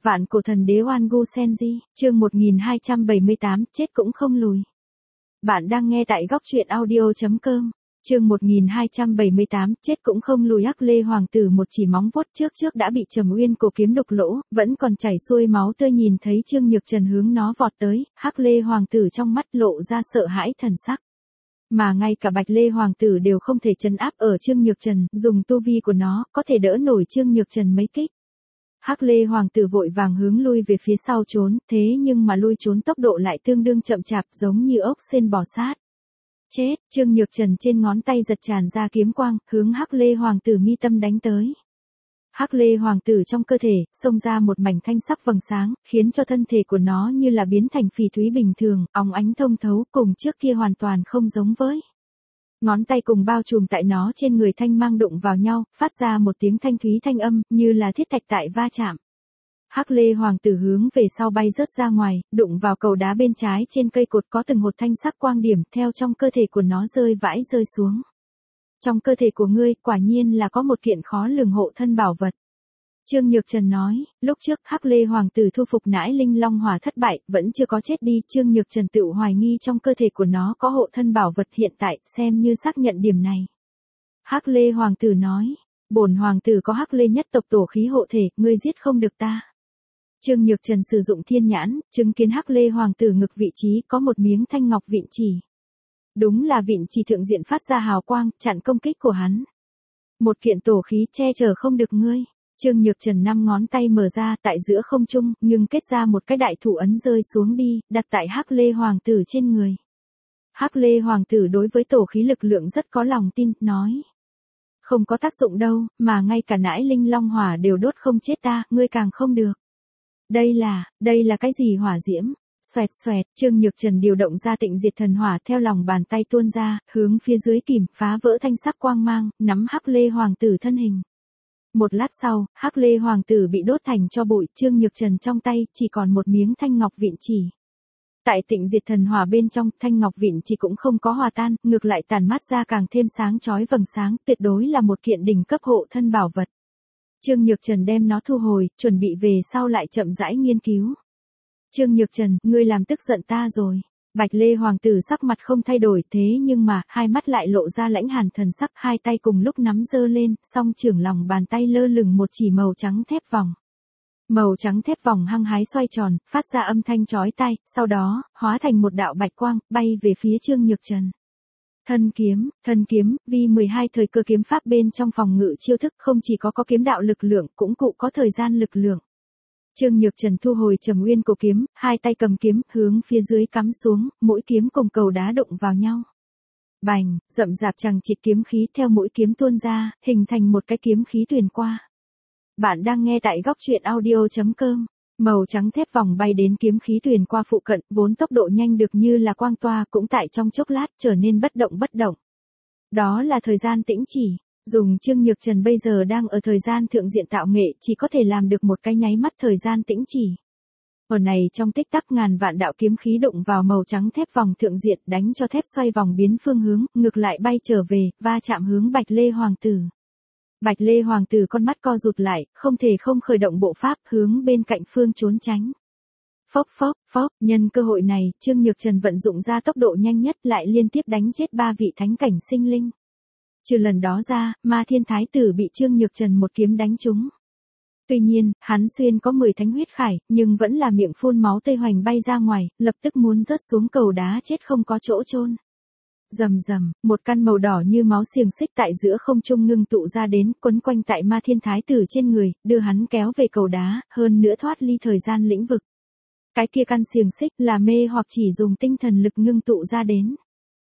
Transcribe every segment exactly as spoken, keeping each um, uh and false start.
Vạn cổ thần đế Oan Gu Senji, chương một nghìn hai trăm bảy mươi tám, chết cũng không lùi. Bạn đang nghe tại góc truyện audio chấm com. Chương một nghìn hai trăm bảy mươi tám, chết cũng không lùi. Hắc Lê hoàng tử một chỉ móng vuốt trước trước đã bị Trầm Uyên cổ kiếm đục lỗ, vẫn còn chảy xuôi máu tươi, nhìn thấy Trương Nhược Trần hướng nó vọt tới, Hắc Lê hoàng tử trong mắt lộ ra sợ hãi thần sắc. Mà ngay cả Bạch Lê hoàng tử đều không thể trấn áp ở Trương Nhược Trần, dùng tu vi của nó có thể đỡ nổi Trương Nhược Trần mấy kích. Hắc Lê hoàng tử vội vàng hướng lui về phía sau trốn, thế nhưng mà lui trốn tốc độ lại tương đương chậm chạp, giống như ốc sên bò sát. Chết, Trương Nhược Trần trên ngón tay giật tràn ra kiếm quang, hướng Hắc Lê hoàng tử mi tâm đánh tới. Hắc Lê hoàng tử trong cơ thể xông ra một mảnh thanh sắc vầng sáng, khiến cho thân thể của nó như là biến thành phỉ thúy bình thường, óng ánh thông thấu, cùng trước kia hoàn toàn không giống với. Ngón tay cùng bao trùm tại nó trên người thanh mang đụng vào nhau, phát ra một tiếng thanh thúy thanh âm, như là thiết thạch tại va chạm. Hắc Lê hoàng tử hướng về sau bay rớt ra ngoài, đụng vào cầu đá bên trái trên cây cột có từng hột thanh sắc quang điểm, theo trong cơ thể của nó rơi vãi rơi xuống. Trong cơ thể của ngươi, quả nhiên là có một kiện khó lường hộ thân bảo vật. Trương Nhược Trần nói, lúc trước Hắc Lê hoàng tử thu phục nãi linh long hỏa thất bại, vẫn chưa có chết đi, Trương Nhược Trần tự hoài nghi trong cơ thể của nó có hộ thân bảo vật, hiện tại xem như xác nhận điểm này. Hắc Lê hoàng tử nói, bổn hoàng tử có Hắc Lê nhất tộc tổ khí hộ thể, ngươi giết không được ta. Trương Nhược Trần sử dụng thiên nhãn, chứng kiến Hắc Lê hoàng tử ngực vị trí có một miếng thanh ngọc vịn chỉ. Đúng là vịn chỉ thượng diện phát ra hào quang, chặn công kích của hắn. Một kiện tổ khí che chở không được ngươi. Trương Nhược Trần năm ngón tay mở ra tại giữa không trung, nhưng kết ra một cái đại thủ ấn rơi xuống đi, đặt tại Hắc Lê hoàng tử trên người. Hắc Lê hoàng tử đối với tổ khí lực lượng rất có lòng tin, nói. Không có tác dụng đâu, mà ngay cả nãi linh long hỏa đều đốt không chết ta, ngươi càng không được. Đây là, đây là cái gì hỏa diễm? Xoẹt xoẹt, Trương Nhược Trần điều động ra tịnh diệt thần hỏa theo lòng bàn tay tuôn ra, hướng phía dưới kìm, phá vỡ thanh sắc quang mang, nắm Hắc Lê hoàng tử thân hình. Một lát sau, Hắc Lê hoàng tử bị đốt thành tro bụi, Trương Nhược Trần trong tay chỉ còn một miếng thanh ngọc vịn chỉ. Tại tịnh diệt thần hỏa bên trong, thanh ngọc vịn chỉ cũng không có hòa tan, ngược lại tản mát ra càng thêm sáng chói vầng sáng, tuyệt đối là một kiện đỉnh cấp hộ thân bảo vật. Trương Nhược Trần đem nó thu hồi, chuẩn bị về sau lại chậm rãi nghiên cứu. Trương Nhược Trần, ngươi làm tức giận ta rồi. Bạch Lê hoàng tử sắc mặt không thay đổi, thế nhưng mà, hai mắt lại lộ ra lãnh hàn thần sắc, hai tay cùng lúc nắm giơ lên, song trưởng lòng bàn tay lơ lửng một chỉ màu trắng thép vòng. Màu trắng thép vòng hăng hái xoay tròn, phát ra âm thanh chói tai, sau đó, hóa thành một đạo bạch quang, bay về phía Trương Nhược Trần. Thân kiếm, thân kiếm, vi mười hai thời cơ kiếm pháp bên trong phòng ngự chiêu thức không chỉ có có kiếm đạo lực lượng, cũng cụ có thời gian lực lượng. Trương Nhược Trần thu hồi Trầm Uyên cổ kiếm, hai tay cầm kiếm, hướng phía dưới cắm xuống, mũi kiếm cùng cầu đá đụng vào nhau. Bành, rậm rạp chằng chịt kiếm khí theo mũi kiếm tuôn ra, hình thành một cái kiếm khí tuyền qua. Bạn đang nghe tại góc truyện audio chấm com. Màu trắng thép vòng bay đến kiếm khí tuyền qua phụ cận, vốn tốc độ nhanh được như là quang toa, cũng tại trong chốc lát trở nên bất động bất động. Đó là thời gian tĩnh chỉ. Dùng Trương Nhược Trần bây giờ đang ở thời gian thượng diện tạo nghệ, chỉ có thể làm được một cái nháy mắt thời gian tĩnh chỉ. Ở này trong tích tắc ngàn vạn đạo kiếm khí đụng vào màu trắng thép vòng thượng diện, đánh cho thép xoay vòng biến phương hướng, ngược lại bay trở về, va chạm hướng Bạch Lê hoàng tử. Bạch Lê hoàng tử con mắt co rụt lại, không thể không khởi động bộ pháp, hướng bên cạnh phương trốn tránh. Phốc phốc phốc, nhân cơ hội này, Trương Nhược Trần vận dụng ra tốc độ nhanh nhất, lại liên tiếp đánh chết ba vị thánh cảnh sinh linh. Trừ lần đó ra, Ma Thiên Thái tử bị Trương Nhược Trần một kiếm đánh trúng. Tuy nhiên, hắn xuyên có mười thánh huyết khải, nhưng vẫn là miệng phun máu tươi hoành bay ra ngoài, lập tức muốn rớt xuống cầu đá chết không có chỗ chôn. Rầm rầm, một căn màu đỏ như máu xiềng xích tại giữa không trung ngưng tụ ra đến, quấn quanh tại Ma Thiên Thái tử trên người, đưa hắn kéo về cầu đá, hơn nữa thoát ly thời gian lĩnh vực. Cái kia căn xiềng xích là mê hoặc chỉ dùng tinh thần lực ngưng tụ ra đến.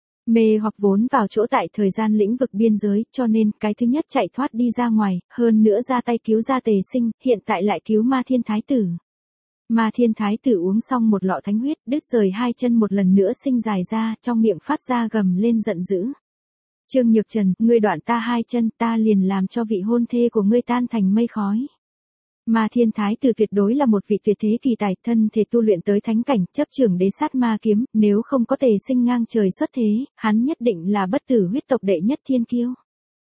Mê hoặc vốn vào chỗ tại thời gian lĩnh vực biên giới, cho nên cái thứ nhất chạy thoát đi ra ngoài, hơn nữa ra tay cứu ra Tề Sinh, hiện tại lại cứu Ma Thiên Thái tử. Ma Thiên Thái tử uống xong một lọ thánh huyết, đứt rời hai chân một lần nữa sinh dài ra, trong miệng phát ra gầm lên giận dữ. Trương Nhược Trần, ngươi đoạn ta hai chân, ta liền làm cho vị hôn thê của ngươi tan thành mây khói. Ma Thiên Thái tử tuyệt đối là một vị tuyệt thế kỳ tài, thân thể tu luyện tới thánh cảnh, chấp trưởng đế sát ma kiếm, nếu không có Tề Sinh ngang trời xuất thế, hắn nhất định là bất tử huyết tộc đệ nhất thiên kiêu.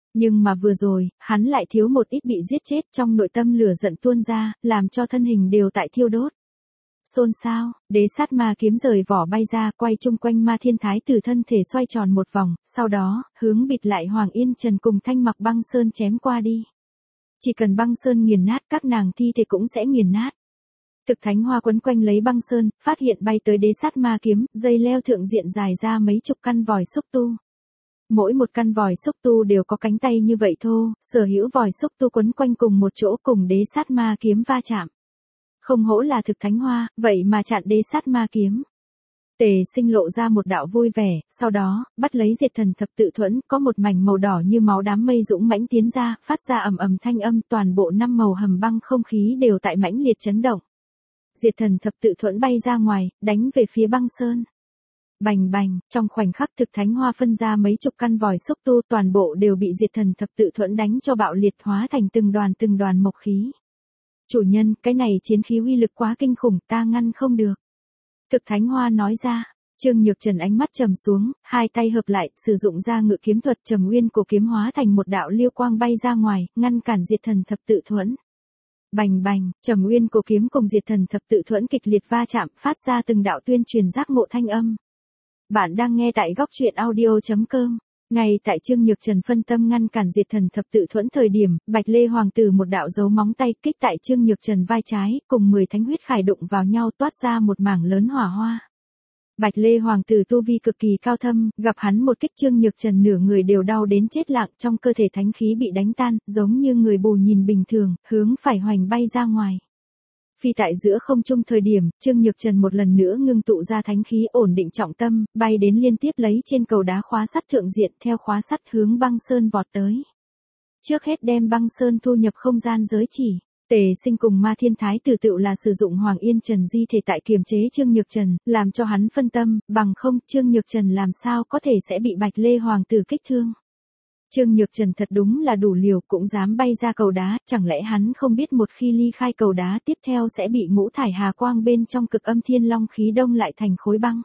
Nhưng mà vừa rồi, hắn lại thiếu một ít bị giết chết, trong nội tâm lửa giận tuôn ra, làm cho thân hình đều tại thiêu đốt. Xôn xao, đế sát ma kiếm rời vỏ bay ra, quay chung quanh Ma Thiên Thái Tử thân thể xoay tròn một vòng, sau đó, hướng bịt lại Hoàng Yên Trần cùng Thanh Mặc Băng Sơn chém qua đi. Chỉ cần Băng Sơn nghiền nát, các nàng thi thể cũng sẽ nghiền nát. Thực thánh hoa quấn quanh lấy Băng Sơn, phát hiện bay tới đế sát ma kiếm, dây leo thượng diện dài ra mấy chục căn vòi xúc tu. Mỗi một căn vòi xúc tu đều có cánh tay như vậy thô, sở hữu vòi xúc tu quấn quanh cùng một chỗ cùng đế sát ma kiếm va chạm. Không hổ là thực thánh hoa, vậy mà chặn đế sát ma kiếm. Tề Sinh lộ ra một đạo vui vẻ, sau đó, bắt lấy diệt thần thập tự thuẫn, có một mảnh màu đỏ như máu đám mây dũng mãnh tiến ra, phát ra ầm ầm thanh âm, toàn bộ năm màu hầm băng không khí đều tại mãnh liệt chấn động. Diệt thần thập tự thuẫn bay ra ngoài, đánh về phía Băng Sơn. Bành bành, trong khoảnh khắc thực thánh hoa phân ra mấy chục căn vòi xúc tu, toàn bộ đều bị diệt thần thập tự thuẫn đánh cho bạo liệt, hóa thành từng đoàn từng đoàn mộc khí. Chủ nhân, cái này chiến khí uy lực quá kinh khủng, ta ngăn không được. Thực thánh hoa nói ra. Trương Nhược Trần ánh mắt trầm xuống, hai tay hợp lại, sử dụng ra ngự kiếm thuật, Trầm Nguyên cổ kiếm hóa thành một đạo liêu quang bay ra ngoài, ngăn cản diệt thần thập tự thuẫn. Bành bành, Trầm Nguyên cổ kiếm cùng diệt thần thập tự thuẫn kịch liệt va chạm, phát ra từng đạo tuyên truyền giác ngộ thanh âm. Bạn đang nghe tại góc truyện audio chấm com. Ngay tại Trương Nhược Trần phân tâm ngăn cản diệt thần thập tự thuẫn thời điểm, Bạch Lê Hoàng tử một đạo dấu móng tay kích tại Trương Nhược Trần vai trái, cùng mười thánh huyết khải đụng vào nhau toát ra một mảng lớn hỏa hoa. Bạch Lê Hoàng tử tu vi cực kỳ cao thâm, gặp hắn một kích Trương Nhược Trần nửa người đều đau đến chết lặng, trong cơ thể thánh khí bị đánh tan, giống như người bù nhìn bình thường, hướng phải hoành bay ra ngoài. Phi tại giữa không trung thời điểm, Trương Nhược Trần một lần nữa ngưng tụ ra thánh khí ổn định trọng tâm, bay đến liên tiếp lấy trên cầu đá khóa sắt thượng diện theo khóa sắt hướng Băng Sơn vọt tới. Trước hết đem Băng Sơn thu nhập không gian giới chỉ. Tề Sinh cùng Ma Thiên Thái Tử tự là sử dụng Hoàng Yên Trần di thể tại kiềm chế Trương Nhược Trần, làm cho hắn phân tâm, bằng không Trương Nhược Trần làm sao có thể sẽ bị Bạch Lê Hoàng tử kích thương. Trương Nhược Trần thật đúng là đủ liều, cũng dám bay ra cầu đá, chẳng lẽ hắn không biết một khi ly khai cầu đá tiếp theo sẽ bị ngũ thải hà quang bên trong cực âm thiên long khí đông lại thành khối băng.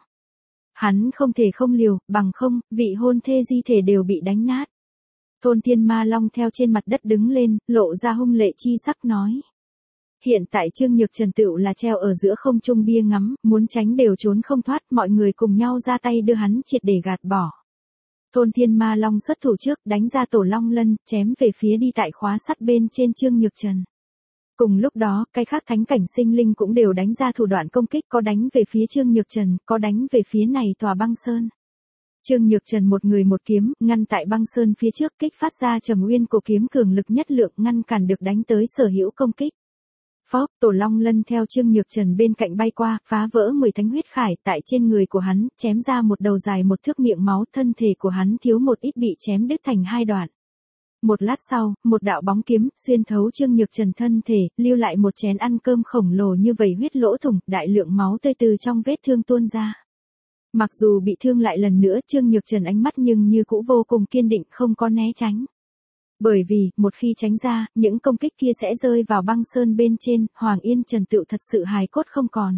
Hắn không thể không liều, bằng không, vị hôn thê di thể đều bị đánh nát. Thôn Thiên Ma Long theo trên mặt đất đứng lên, lộ ra hung lệ chi sắc nói. Hiện tại Trương Nhược Trần tựu là treo ở giữa không trung bia ngắm, muốn tránh đều trốn không thoát, mọi người cùng nhau ra tay đưa hắn triệt để gạt bỏ. Thôn Thiên Ma Long xuất thủ trước, đánh ra tổ long lân, chém về phía đi tại khóa sắt bên trên Trương Nhược Trần. Cùng lúc đó, cái khác thánh cảnh sinh linh cũng đều đánh ra thủ đoạn công kích, có đánh về phía Trương Nhược Trần, có đánh về phía này tòa Băng Sơn. Trương Nhược Trần một người một kiếm, ngăn tại Băng Sơn phía trước, kích phát ra Trầm Nguyên cổ kiếm cường lực nhất lượng, ngăn cản được đánh tới sở hữu công kích. Phốc, tổ long lân theo Trương Nhược Trần bên cạnh bay qua, phá vỡ mười thánh huyết khải, tại trên người của hắn, chém ra một đầu dài một thước miệng máu, thân thể của hắn thiếu một ít bị chém đứt thành hai đoạn. Một lát sau, một đạo bóng kiếm, xuyên thấu Trương Nhược Trần thân thể, lưu lại một chén ăn cơm khổng lồ như vẩy huyết lỗ thủng, đại lượng máu tươi từ trong vết thương tuôn ra. Mặc dù bị thương lại lần nữa, Trương Nhược Trần ánh mắt nhưng như cũ vô cùng kiên định, không có né tránh. Bởi vì, một khi tránh ra, những công kích kia sẽ rơi vào Băng Sơn bên trên, Hoàng Yên Trần tựu thật sự hài cốt không còn.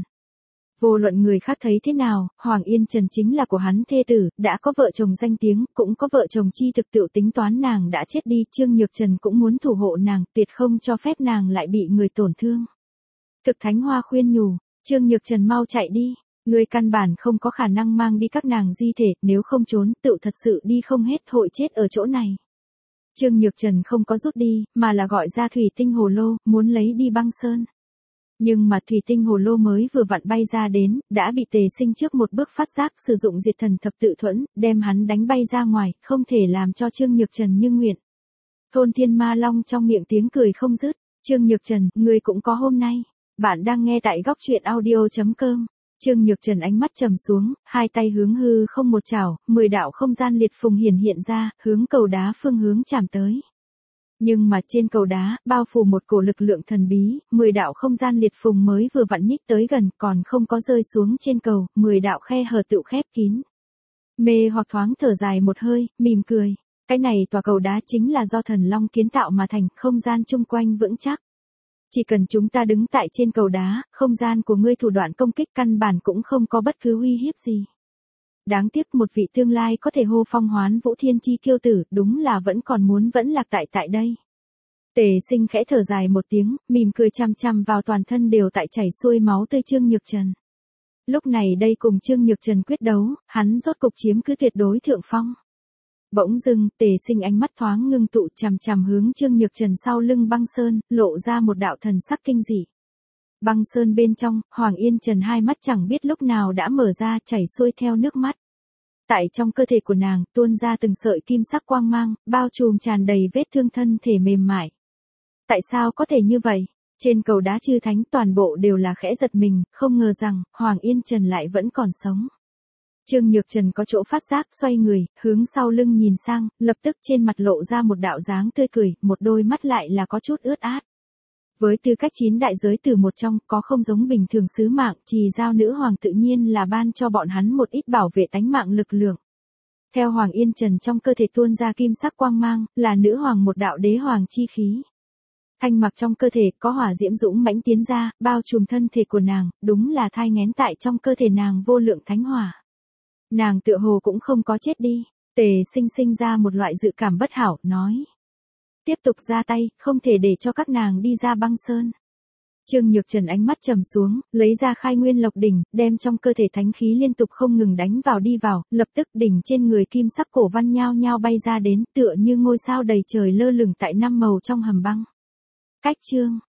Vô luận người khác thấy thế nào, Hoàng Yên Trần chính là của hắn thê tử, đã có vợ chồng danh tiếng, cũng có vợ chồng chi thực tựu tính toán nàng đã chết đi, Trương Nhược Trần cũng muốn thủ hộ nàng, tuyệt không cho phép nàng lại bị người tổn thương. Thực Thánh Hoa khuyên nhủ, Trương Nhược Trần mau chạy đi, người căn bản không có khả năng mang đi các nàng di thể, nếu không trốn, tựu thật sự đi không hết, hội chết ở chỗ này. Trương Nhược Trần không có rút đi, mà là gọi ra thủy tinh hồ lô, muốn lấy đi Băng Sơn. Nhưng mà thủy tinh hồ lô mới vừa vặn bay ra đến, đã bị Tề Sinh trước một bước phát giác, sử dụng diệt thần thập tự thuẫn, đem hắn đánh bay ra ngoài, không thể làm cho Trương Nhược Trần như nguyện. Thôn Thiên Ma Long trong miệng tiếng cười không dứt, Trương Nhược Trần, ngươi cũng có hôm nay. Bạn đang nghe tại góc truyện audio chấm com. Trương Nhược Trần ánh mắt trầm xuống, hai tay hướng hư không một chảo, mười đạo không gian liệt phùng hiển hiện ra, hướng cầu đá phương hướng chạm tới. Nhưng mà trên cầu đá, bao phủ một cổ lực lượng thần bí, mười đạo không gian liệt phùng mới vừa vặn nhích tới gần, còn không có rơi xuống trên cầu, mười đạo khe hở tự khép kín. Mê hoặc thoáng thở dài một hơi, mỉm cười. Cái này tòa cầu đá chính là do thần long kiến tạo mà thành, không gian chung quanh vững chắc. Chỉ cần chúng ta đứng tại trên cầu đá, không gian của ngươi thủ đoạn công kích căn bản cũng không có bất cứ uy hiếp gì. Đáng tiếc một vị tương lai có thể hô phong hoán vũ thiên chi kiêu tử, đúng là vẫn còn muốn vẫn lạc tại tại đây. Tề Sinh khẽ thở dài một tiếng, mỉm cười chăm chăm vào toàn thân đều tại chảy xuôi máu tươi Trương Nhược Trần. Lúc này đây cùng Trương Nhược Trần quyết đấu, hắn rốt cục chiếm cứ tuyệt đối thượng phong. Bỗng dưng, Tề Sinh ánh mắt thoáng ngưng tụ chằm chằm hướng Trương Nhược Trần sau lưng băng sơn, lộ ra một đạo thần sắc kinh dị. Băng sơn bên trong, Hoàng Yên Trần hai mắt chẳng biết lúc nào đã mở ra chảy xuôi theo nước mắt. Tại trong cơ thể của nàng, tuôn ra từng sợi kim sắc quang mang, bao trùm tràn đầy vết thương thân thể mềm mại. Tại sao có thể như vậy? Trên cầu đá chư thánh toàn bộ đều là khẽ giật mình, không ngờ rằng, Hoàng Yên Trần lại vẫn còn sống. Trương Nhược Trần có chỗ phát giác, xoay người, hướng sau lưng nhìn sang, lập tức trên mặt lộ ra một đạo dáng tươi cười, một đôi mắt lại là có chút ướt át. Với tư cách chín đại giới từ một trong, có không giống bình thường sứ mạng, Trì Giao nữ hoàng tự nhiên là ban cho bọn hắn một ít bảo vệ tánh mạng lực lượng. Theo Hoàng Yên Trần trong cơ thể tuôn ra kim sắc quang mang, là nữ hoàng một đạo đế hoàng chi khí. Thanh mặc trong cơ thể có hỏa diễm dũng mãnh tiến ra, bao trùm thân thể của nàng, đúng là thai nghén tại trong cơ thể nàng vô lượng thánh hỏa. Nàng tựa hồ cũng không có chết đi. Tề Sinh sinh ra một loại dự cảm bất hảo, nói. Tiếp tục ra tay, không thể để cho các nàng đi ra băng sơn. Trương Nhược Trần ánh mắt trầm xuống, lấy ra khai nguyên lộc đỉnh, đem trong cơ thể thánh khí liên tục không ngừng đánh vào đi vào, lập tức đỉnh trên người kim sắc cổ văn nhao nhao bay ra đến, tựa như ngôi sao đầy trời lơ lửng tại năm màu trong hầm băng. Cách chương